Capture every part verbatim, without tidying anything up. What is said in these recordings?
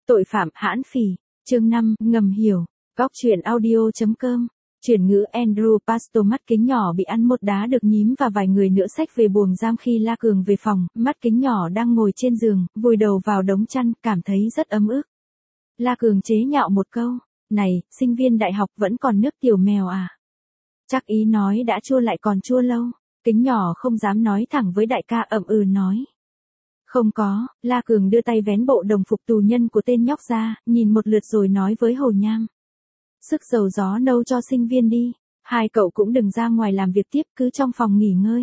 Tội phạm hãn phỉ, chương năm, ngầm hiểu, góc truyện audio.com. Chuyển ngữ Andrew Pastor mắt kính nhỏ bị ăn một đá được nhím và vài người nữa xách về buồng giam khi La Cường về phòng, mắt kính nhỏ đang ngồi trên giường, vùi đầu vào đống chăn, cảm thấy rất ấm ức. La Cường chế nhạo một câu, này, sinh viên đại học vẫn còn nước tiểu mèo à? Chắc ý nói đã chua lại còn chua lâu, kính nhỏ không dám nói thẳng với đại ca ậm ừ nói. Không có, La Cường đưa tay vén bộ đồng phục tù nhân của tên nhóc ra, nhìn một lượt rồi nói với Hồ Nham. Sức dầu gió nâu cho sinh viên đi, hai cậu cũng đừng ra ngoài làm việc tiếp, cứ trong phòng nghỉ ngơi.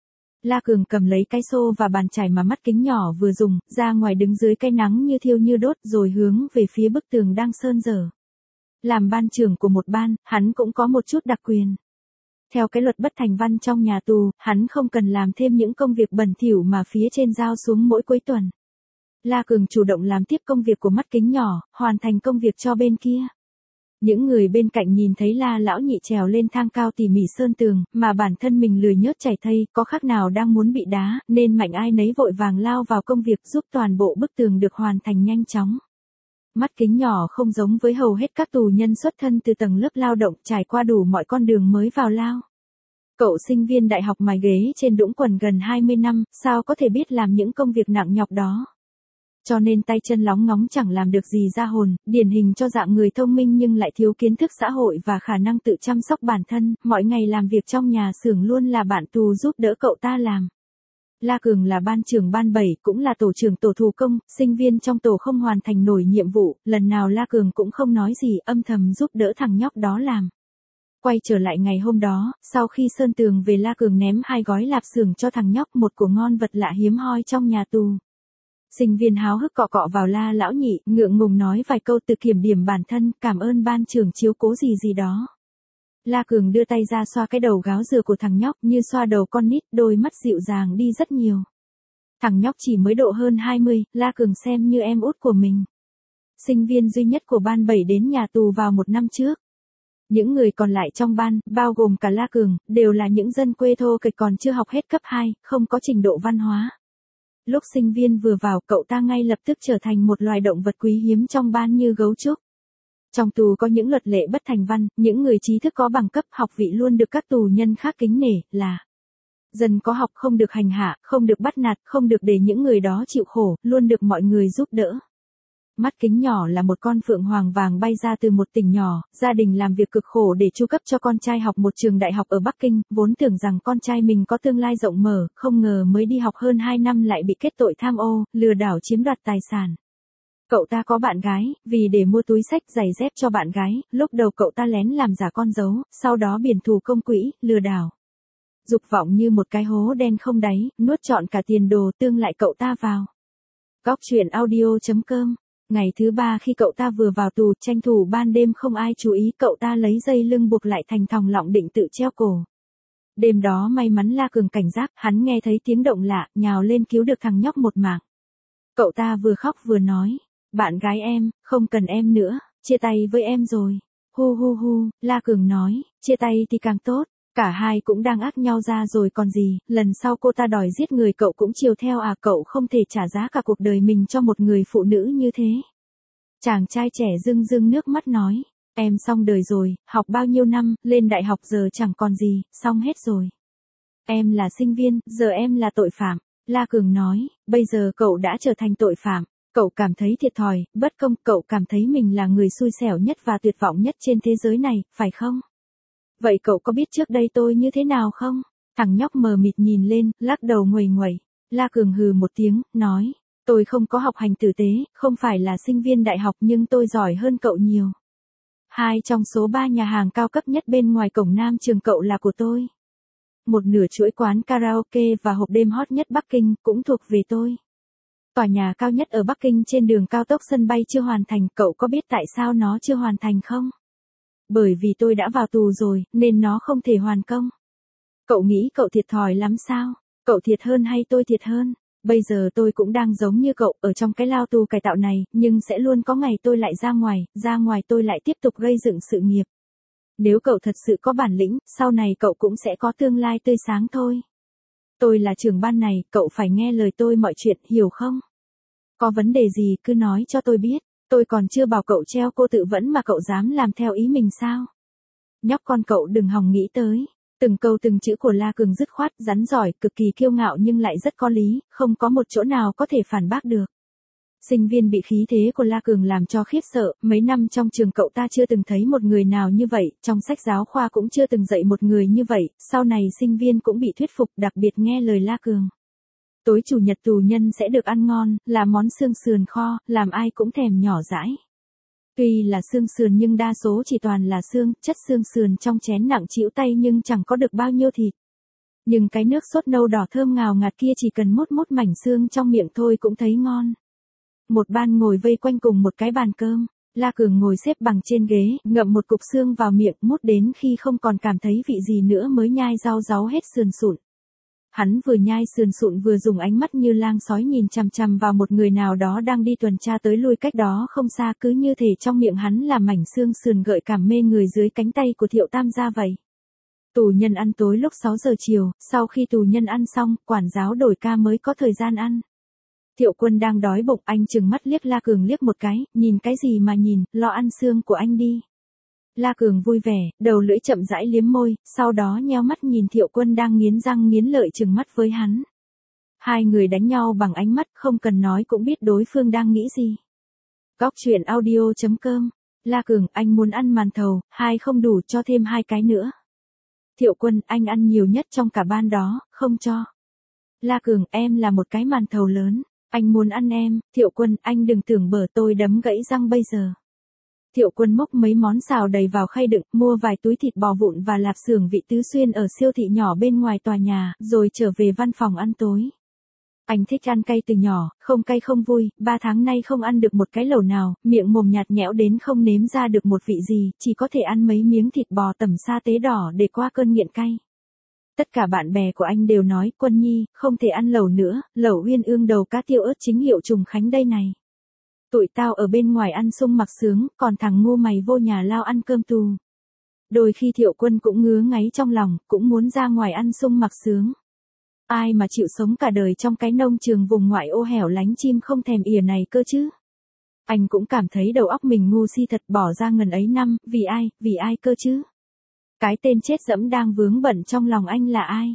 La Cường cầm lấy cái xô và bàn chải mà mắt kính nhỏ vừa dùng, ra ngoài đứng dưới cái nắng như thiêu như đốt rồi hướng về phía bức tường đang sơn dở. Làm ban trưởng của một ban, hắn cũng có một chút đặc quyền. Theo cái luật bất thành văn trong nhà tù, hắn không cần làm thêm những công việc bẩn thỉu mà phía trên giao xuống mỗi cuối tuần. La Cường chủ động làm tiếp công việc của mắt kính nhỏ, hoàn thành công việc cho bên kia. Những người bên cạnh nhìn thấy La lão nhị trèo lên thang cao tỉ mỉ sơn tường, mà bản thân mình lười nhớt chảy thây, có khác nào đang muốn bị đá, nên mạnh ai nấy vội vàng lao vào công việc giúp toàn bộ bức tường được hoàn thành nhanh chóng. Mắt kính nhỏ không giống với hầu hết các tù nhân xuất thân từ tầng lớp lao động trải qua đủ mọi con đường mới vào lao. Cậu sinh viên đại học mài ghế trên đũng quần gần hai mươi năm, sao có thể biết làm những công việc nặng nhọc đó. Cho nên tay chân lóng ngóng chẳng làm được gì ra hồn, điển hình cho dạng người thông minh nhưng lại thiếu kiến thức xã hội và khả năng tự chăm sóc bản thân, mỗi ngày làm việc trong nhà xưởng luôn là bạn tù giúp đỡ cậu ta làm. La Cường là ban trưởng ban bảy, cũng là tổ trưởng tổ thủ công, sinh viên trong tổ không hoàn thành nổi nhiệm vụ, lần nào La Cường cũng không nói gì, âm thầm giúp đỡ thằng nhóc đó làm. Quay trở lại ngày hôm đó, sau khi sơn tường về La Cường ném hai gói lạp xưởng cho thằng nhóc, một của ngon vật lạ hiếm hoi trong nhà tù. Sinh viên háo hức cọ cọ vào La lão nhị, ngượng ngùng nói vài câu tự kiểm điểm bản thân, cảm ơn ban trưởng chiếu cố gì gì đó. La Cường đưa tay ra xoa cái đầu gáo dừa của thằng nhóc như xoa đầu con nít, đôi mắt dịu dàng đi rất nhiều. Thằng nhóc chỉ mới độ hơn hai mươi, La Cường xem như em út của mình. Sinh viên duy nhất của ban bảy đến nhà tù vào một năm trước. Những người còn lại trong ban, bao gồm cả La Cường, đều là những dân quê thô kệch còn chưa học hết cấp hai, không có trình độ văn hóa. Lúc sinh viên vừa vào, cậu ta ngay lập tức trở thành một loài động vật quý hiếm trong ban như gấu trúc. Trong tù có những luật lệ bất thành văn, những người trí thức có bằng cấp học vị luôn được các tù nhân khác kính nể, là dân có học không được hành hạ, không được bắt nạt, không được để những người đó chịu khổ, luôn được mọi người giúp đỡ. Mắt kính nhỏ là một con phượng hoàng vàng bay ra từ một tỉnh nhỏ, gia đình làm việc cực khổ để chu cấp cho con trai học một trường đại học ở Bắc Kinh, vốn tưởng rằng con trai mình có tương lai rộng mở, không ngờ mới đi học hơn hai năm lại bị kết tội tham ô, lừa đảo chiếm đoạt tài sản. Cậu ta có bạn gái, vì để mua túi xách giày dép cho bạn gái, lúc đầu cậu ta lén làm giả con dấu, sau đó biển thủ công quỹ, lừa đảo. Dục vọng như một cái hố đen không đáy, nuốt trọn cả tiền đồ tương lại cậu ta vào. Góc truyện audio.com. Ngày thứ ba khi cậu ta vừa vào tù, tranh thủ ban đêm không ai chú ý, cậu ta lấy dây lưng buộc lại thành thòng lọng định tự treo cổ. Đêm đó may mắn La Cường cảnh giác, hắn nghe thấy tiếng động lạ, nhào lên cứu được thằng nhóc một mạng. Cậu ta vừa khóc vừa nói, bạn gái em, không cần em nữa, chia tay với em rồi. Hu hu hu, La Cường nói, chia tay thì càng tốt, cả hai cũng đang ác nhau ra rồi còn gì, lần sau cô ta đòi giết người cậu cũng chiều theo à, cậu không thể trả giá cả cuộc đời mình cho một người phụ nữ như thế. Chàng trai trẻ rưng rưng nước mắt nói, em xong đời rồi, học bao nhiêu năm, lên đại học giờ chẳng còn gì, xong hết rồi. Em là sinh viên, giờ em là tội phạm. La Cường nói, bây giờ cậu đã trở thành tội phạm. Cậu cảm thấy thiệt thòi, bất công, cậu cảm thấy mình là người xui xẻo nhất và tuyệt vọng nhất trên thế giới này, phải không? Vậy cậu có biết trước đây tôi như thế nào không? Thằng nhóc mờ mịt nhìn lên, lắc đầu nguầy nguẩy. La Cường hừ một tiếng, nói, tôi không có học hành tử tế, không phải là sinh viên đại học nhưng tôi giỏi hơn cậu nhiều. Hai trong số ba nhà hàng cao cấp nhất bên ngoài cổng nam trường cậu là của tôi. Một nửa chuỗi quán karaoke và hộp đêm hot nhất Bắc Kinh cũng thuộc về tôi. Tòa nhà cao nhất ở Bắc Kinh trên đường cao tốc sân bay chưa hoàn thành, cậu có biết tại sao nó chưa hoàn thành không? Bởi vì tôi đã vào tù rồi, nên nó không thể hoàn công. Cậu nghĩ cậu thiệt thòi lắm sao? Cậu thiệt hơn hay tôi thiệt hơn? Bây giờ tôi cũng đang giống như cậu, ở trong cái lao tù cải tạo này, nhưng sẽ luôn có ngày tôi lại ra ngoài, ra ngoài tôi lại tiếp tục gây dựng sự nghiệp. Nếu cậu thật sự có bản lĩnh, sau này cậu cũng sẽ có tương lai tươi sáng thôi. Tôi là trưởng ban này, cậu phải nghe lời tôi mọi chuyện, hiểu không? Có vấn đề gì cứ nói cho tôi biết. Tôi còn chưa bảo cậu treo cô tự vẫn mà cậu dám làm theo ý mình sao? Nhóc con cậu đừng hòng nghĩ tới. Từng câu từng chữ của La Cường dứt khoát, rắn giỏi, cực kỳ kiêu ngạo nhưng lại rất có lý, không có một chỗ nào có thể phản bác được. Sinh viên bị khí thế của La Cường làm cho khiếp sợ, mấy năm trong trường cậu ta chưa từng thấy một người nào như vậy, trong sách giáo khoa cũng chưa từng dạy một người như vậy, sau này sinh viên cũng bị thuyết phục đặc biệt nghe lời La Cường. Tối chủ nhật tù nhân sẽ được ăn ngon, là món xương sườn kho, làm ai cũng thèm nhỏ dãi. Tuy là xương sườn nhưng đa số chỉ toàn là xương, chất xương sườn trong chén nặng trĩu tay nhưng chẳng có được bao nhiêu thịt. Nhưng cái nước sốt nâu đỏ thơm ngào ngạt kia chỉ cần mút mút mảnh xương trong miệng thôi cũng thấy ngon. Một ban ngồi vây quanh cùng một cái bàn cơm, La Cường ngồi xếp bằng trên ghế, ngậm một cục xương vào miệng, mút đến khi không còn cảm thấy vị gì nữa mới nhai rau ráu hết sườn sụn. Hắn vừa nhai sườn sụn vừa dùng ánh mắt như lang sói nhìn chằm chằm vào một người nào đó đang đi tuần tra tới lui cách đó không xa, cứ như thể trong miệng hắn là mảnh xương sườn gợi cảm mê người dưới cánh tay của Thiệu Tam gia vậy. Tù nhân ăn tối lúc sáu giờ chiều, sau khi tù nhân ăn xong, quản giáo đổi ca mới có thời gian ăn. Thiệu Quân đang đói bụng, anh trừng mắt liếc La Cường liếc một cái, nhìn cái gì mà nhìn, lo ăn xương của anh đi. La Cường vui vẻ, đầu lưỡi chậm rãi liếm môi, sau đó nheo mắt nhìn Thiệu Quân đang nghiến răng nghiến lợi trừng mắt với hắn. Hai người đánh nhau bằng ánh mắt, không cần nói cũng biết đối phương đang nghĩ gì. Góc truyện audio chấm com. La Cường, anh muốn ăn màn thầu, hai không đủ cho thêm hai cái nữa. Thiệu Quân, anh ăn nhiều nhất trong cả ban đó, không cho. La Cường, em là một cái màn thầu lớn, anh muốn ăn em. Thiệu Quân, anh đừng tưởng bở tôi đấm gãy răng bây giờ. Thiệu Quân múc mấy món xào đầy vào khay đựng, mua vài túi thịt bò vụn và lạp xưởng vị tứ xuyên ở siêu thị nhỏ bên ngoài tòa nhà, rồi trở về văn phòng ăn tối. Anh thích ăn cay từ nhỏ, không cay không vui, ba tháng nay không ăn được một cái lẩu nào, miệng mồm nhạt nhẽo đến không nếm ra được một vị gì, chỉ có thể ăn mấy miếng thịt bò tẩm sa tế đỏ để qua cơn nghiện cay. Tất cả bạn bè của anh đều nói, Quân Nhi, không thể ăn lẩu nữa, lẩu Uyên Ương đầu cá tiêu ớt chính hiệu Trùng Khánh đây này. Tụi tao ở bên ngoài ăn sung mặc sướng, còn thằng ngu mày vô nhà lao ăn cơm tù. Đôi khi Thiệu Quân cũng ngứa ngáy trong lòng, cũng muốn ra ngoài ăn sung mặc sướng. Ai mà chịu sống cả đời trong cái nông trường vùng ngoại ô hẻo lánh chim không thèm ỉa này cơ chứ. Anh cũng cảm thấy đầu óc mình ngu si thật, bỏ ra ngần ấy năm, vì ai, vì ai cơ chứ. Cái tên chết dẫm đang vướng bận trong lòng anh là ai?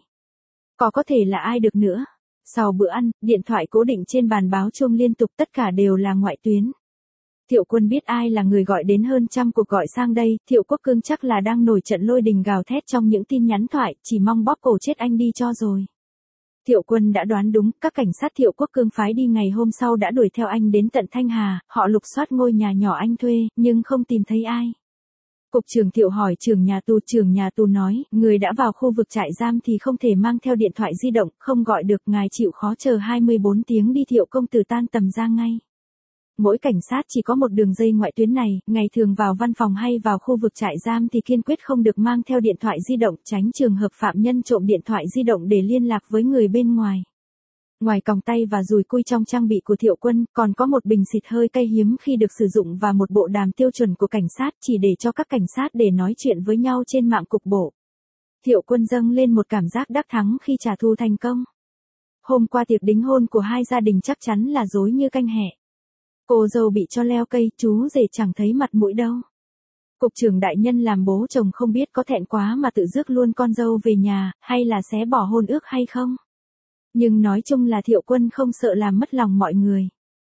Có có thể là ai được nữa? Sau bữa ăn, điện thoại cố định trên bàn báo chuông liên tục, tất cả đều là ngoại tuyến. Thiệu Quân biết ai là người gọi đến hơn trăm cuộc gọi sang đây, Thiệu Quốc Cương chắc là đang nổi trận lôi đình gào thét trong những tin nhắn thoại, chỉ mong bóp cổ chết anh đi cho rồi. Thiệu Quân đã đoán đúng, các cảnh sát Thiệu Quốc Cương phái đi ngày hôm sau đã đuổi theo anh đến tận Thanh Hà, họ lục soát ngôi nhà nhỏ anh thuê, nhưng không tìm thấy ai. Cục trưởng Thiệu hỏi trưởng nhà tù, trưởng nhà tù nói, người đã vào khu vực trại giam thì không thể mang theo điện thoại di động, không gọi được, ngài chịu khó chờ hai mươi bốn tiếng đi. Thiệu công tử tan tầm ra ngay. Mỗi cảnh sát chỉ có một đường dây ngoại tuyến này, ngày thường vào văn phòng hay vào khu vực trại giam thì kiên quyết không được mang theo điện thoại di động, tránh trường hợp phạm nhân trộm điện thoại di động để liên lạc với người bên ngoài. Ngoài còng tay và dùi cui trong trang bị của Thiệu Quân, còn có một bình xịt hơi cay hiếm khi được sử dụng và một bộ đàm tiêu chuẩn của cảnh sát chỉ để cho các cảnh sát để nói chuyện với nhau trên mạng cục bộ. Thiệu Quân dâng lên một cảm giác đắc thắng khi trả thù thành công. Hôm qua tiệc đính hôn của hai gia đình chắc chắn là rối như canh hẹ. Cô dâu bị cho leo cây, chú rể chẳng thấy mặt mũi đâu. Cục trưởng đại nhân làm bố chồng không biết có thẹn quá mà tự rước luôn con dâu về nhà, hay là xé bỏ hôn ước hay không. Nhưng nói chung là Thiệu Quân không sợ làm mất lòng mọi người.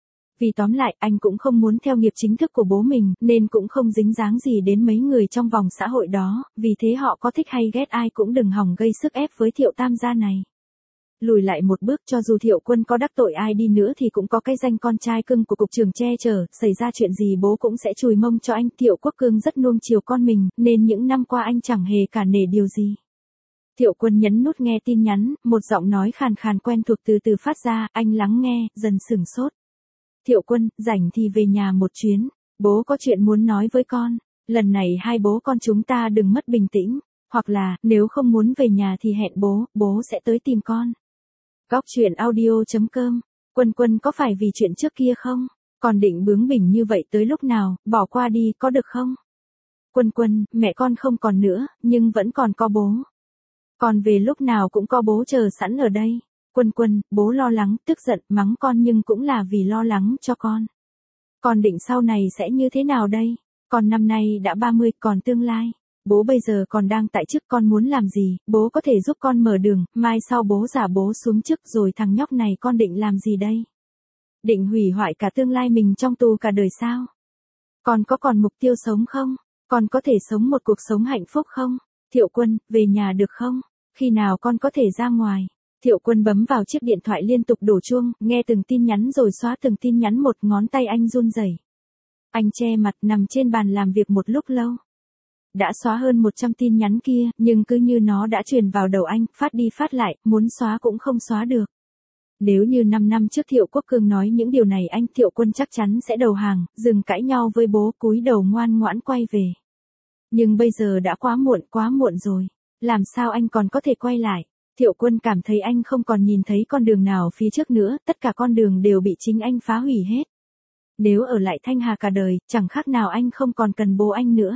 Vì tóm lại, anh cũng không muốn theo nghiệp chính thức của bố mình, nên cũng không dính dáng gì đến mấy người trong vòng xã hội đó, vì thế họ có thích hay ghét ai cũng đừng hòng gây sức ép với Thiệu Tam gia này. Lùi lại một bước, cho dù Thiệu Quân có đắc tội ai đi nữa thì cũng có cái danh con trai cưng của cục trưởng che chở, xảy ra chuyện gì bố cũng sẽ chùi mông cho anh. Thiệu Quốc Cương rất nuông chiều con mình, nên những năm qua anh chẳng hề cả nể điều gì. Thiệu Quân nhấn nút nghe tin nhắn, một giọng nói khàn khàn quen thuộc từ từ phát ra, anh lắng nghe, dần sửng sốt. Thiệu Quân, rảnh thì về nhà một chuyến, bố có chuyện muốn nói với con, lần này hai bố con chúng ta đừng mất bình tĩnh, hoặc là, nếu không muốn về nhà thì hẹn bố, bố sẽ tới tìm con. Góc truyện audio chấm com. Quân Quân có phải vì chuyện trước kia không? Còn định bướng bỉnh như vậy tới lúc nào, bỏ qua đi có được không? Quân Quân, mẹ con không còn nữa, nhưng vẫn còn có bố. Còn về lúc nào cũng có bố chờ sẵn ở đây. Quân Quân, bố lo lắng, tức giận, mắng con nhưng cũng là vì lo lắng cho con. Con định sau này sẽ như thế nào đây? Con năm nay đã ba mươi, còn tương lai. Bố bây giờ còn đang tại chức, con muốn làm gì, bố có thể giúp con mở đường, mai sau bố giả bố xuống chức rồi thằng nhóc này con định làm gì đây? Định hủy hoại cả tương lai mình trong tù cả đời sao? Con có còn mục tiêu sống không? Con có thể sống một cuộc sống hạnh phúc không? Thiệu Quân, về nhà được không? Khi nào con có thể ra ngoài? Thiệu Quân bấm vào chiếc điện thoại liên tục đổ chuông, nghe từng tin nhắn rồi xóa từng tin nhắn một, ngón tay anh run rẩy. Anh che mặt nằm trên bàn làm việc một lúc lâu. Đã xóa hơn một trăm tin nhắn kia, nhưng cứ như nó đã truyền vào đầu anh, phát đi phát lại, muốn xóa cũng không xóa được. Nếu như năm năm trước Thiệu Quốc Cương nói những điều này, anh Thiệu Quân chắc chắn sẽ đầu hàng, dừng cãi nhau với bố, cúi đầu ngoan ngoãn quay về. Nhưng bây giờ đã quá muộn, quá muộn rồi. Làm sao anh còn có thể quay lại? Thiệu Quân cảm thấy anh không còn nhìn thấy con đường nào phía trước nữa, tất cả con đường đều bị chính anh phá hủy hết. Nếu ở lại Thanh Hà cả đời, chẳng khác nào anh không còn cần bố anh nữa.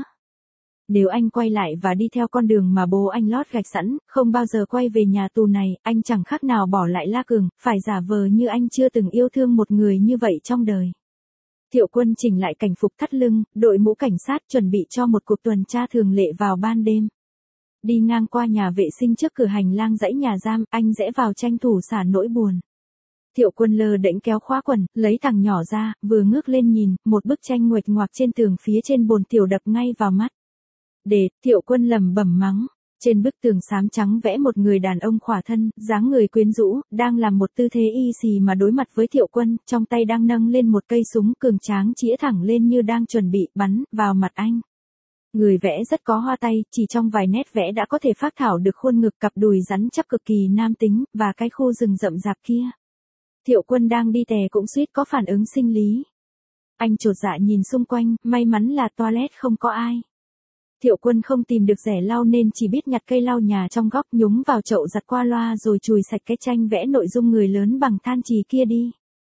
Nếu anh quay lại và đi theo con đường mà bố anh lót gạch sẵn, không bao giờ quay về nhà tù này, anh chẳng khác nào bỏ lại La Cường, phải giả vờ như anh chưa từng yêu thương một người như vậy trong đời. Thiệu Quân chỉnh lại cảnh phục thắt lưng, đội mũ cảnh sát, chuẩn bị cho một cuộc tuần tra thường lệ vào ban đêm. Đi ngang qua nhà vệ sinh trước cửa hành lang dãy nhà giam, anh rẽ vào tranh thủ xả nỗi buồn. Thiệu Quân lơ đễnh kéo khóa quần, lấy thằng nhỏ ra, vừa ngước lên nhìn, một bức tranh nguệch ngoạc trên tường phía trên bồn tiểu đập ngay vào mắt. Để, Thiệu Quân lẩm bẩm mắng. Trên bức tường xám trắng vẽ một người đàn ông khỏa thân, dáng người quyến rũ, đang làm một tư thế y xì mà đối mặt với Thiệu Quân, trong tay đang nâng lên một cây súng cường tráng chĩa thẳng lên như đang chuẩn bị bắn vào mặt anh. Người vẽ rất có hoa tay, chỉ trong vài nét vẽ đã có thể phác thảo được khuôn ngực, cặp đùi rắn chắc cực kỳ nam tính, và cái khu rừng rậm rạp kia. Thiệu Quân đang đi tè cũng suýt có phản ứng sinh lý. Anh chột dạ nhìn xung quanh, may mắn là toilet không có ai. Thiệu Quân không tìm được rẻ lau nên chỉ biết nhặt cây lau nhà trong góc, nhúng vào chậu giặt qua loa rồi chùi sạch cái tranh vẽ nội dung người lớn bằng than chì kia đi.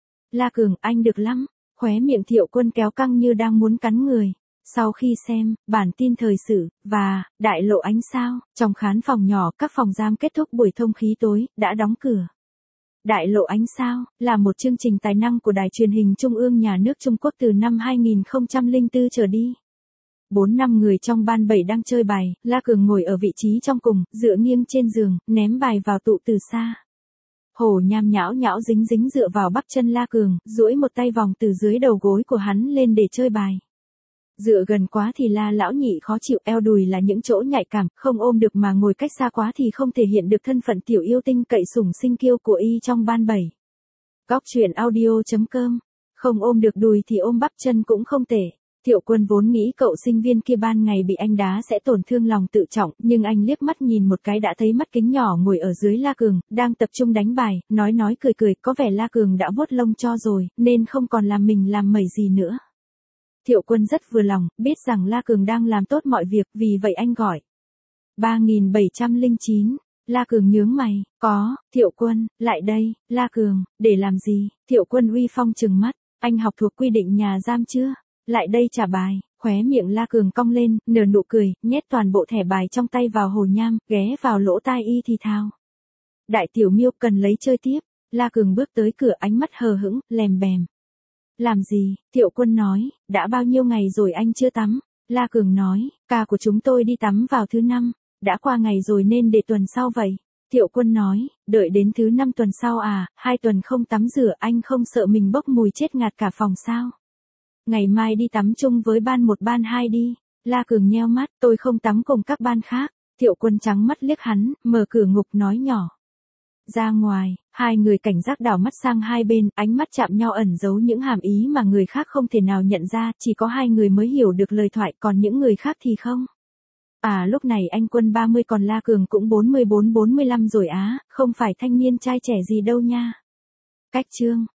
La Cường, anh được lắm. Khóe miệng Thiệu Quân kéo căng như đang muốn cắn người. Sau khi xem bản tin thời sự và Đại Lộ Ánh Sao, trong khán phòng nhỏ các phòng giam kết thúc buổi thông khí tối, đã đóng cửa. Đại Lộ Ánh Sao là một chương trình tài năng của Đài Truyền hình Trung ương Nhà nước Trung Quốc từ năm hai nghìn không trăm lẻ bốn trở đi. Bốn năm người trong ban bảy đang chơi bài, La Cường ngồi ở vị trí trong cùng, dựa nghiêng trên giường, ném bài vào tụ từ xa. Hổ Nham nhão nhão dính dính dựa vào bắp chân La Cường, duỗi một tay vòng từ dưới đầu gối của hắn lên để chơi bài. Dựa gần quá thì La lão nhị khó chịu, eo đùi là những chỗ nhạy cảm, không ôm được mà ngồi cách xa quá thì không thể hiện được thân phận tiểu yêu tinh cậy sủng sinh kiêu của y trong ban bảy. Góc truyện audio chấm com. Không ôm được đùi thì ôm bắp chân cũng không tệ. Thiệu Quân vốn nghĩ cậu sinh viên kia ban ngày bị anh đá sẽ tổn thương lòng tự trọng, nhưng anh liếc mắt nhìn một cái đã thấy mắt kính nhỏ ngồi ở dưới La Cường, đang tập trung đánh bài, nói nói cười cười, có vẻ La Cường đã vuốt lông cho rồi, nên không còn làm mình làm mẩy gì nữa. Thiệu Quân rất vừa lòng, biết rằng La Cường đang làm tốt mọi việc, vì vậy anh gọi. ba nghìn bảy trăm lẻ chín, La Cường nhướng mày, có, Thiệu Quân, lại đây, La Cường, để làm gì? Thiệu Quân uy phong trừng mắt, anh học thuộc quy định nhà giam chưa? Lại đây trả bài. Khóe miệng La Cường cong lên, nở nụ cười, nhét toàn bộ thẻ bài trong tay vào Hồ Nham, ghé vào lỗ tai y thì thào. Đại tiểu miêu cần lấy chơi tiếp. La Cường bước tới cửa, ánh mắt hờ hững, lèm bèm. Làm gì? Thiệu Quân nói, đã bao nhiêu ngày rồi anh chưa tắm? La Cường nói, ca của chúng tôi đi tắm vào thứ năm, đã qua ngày rồi nên để tuần sau vậy. Thiệu Quân nói, đợi đến thứ năm tuần sau à, hai tuần không tắm rửa anh không sợ mình bốc mùi chết ngạt cả phòng sao? Ngày mai đi tắm chung với ban một ban hai đi. La Cường nheo mắt, tôi không tắm cùng các ban khác. Thiệu Quân trắng mắt liếc hắn, mở cửa ngục nói nhỏ. Ra ngoài, hai người cảnh giác đảo mắt sang hai bên, ánh mắt chạm nhau ẩn giấu những hàm ý mà người khác không thể nào nhận ra, chỉ có hai người mới hiểu được lời thoại, còn những người khác thì không. À lúc này anh Quân ba mươi còn La Cường cũng bốn mươi bốn bốn mươi lăm rồi á, không phải thanh niên trai trẻ gì đâu nha. Cách chương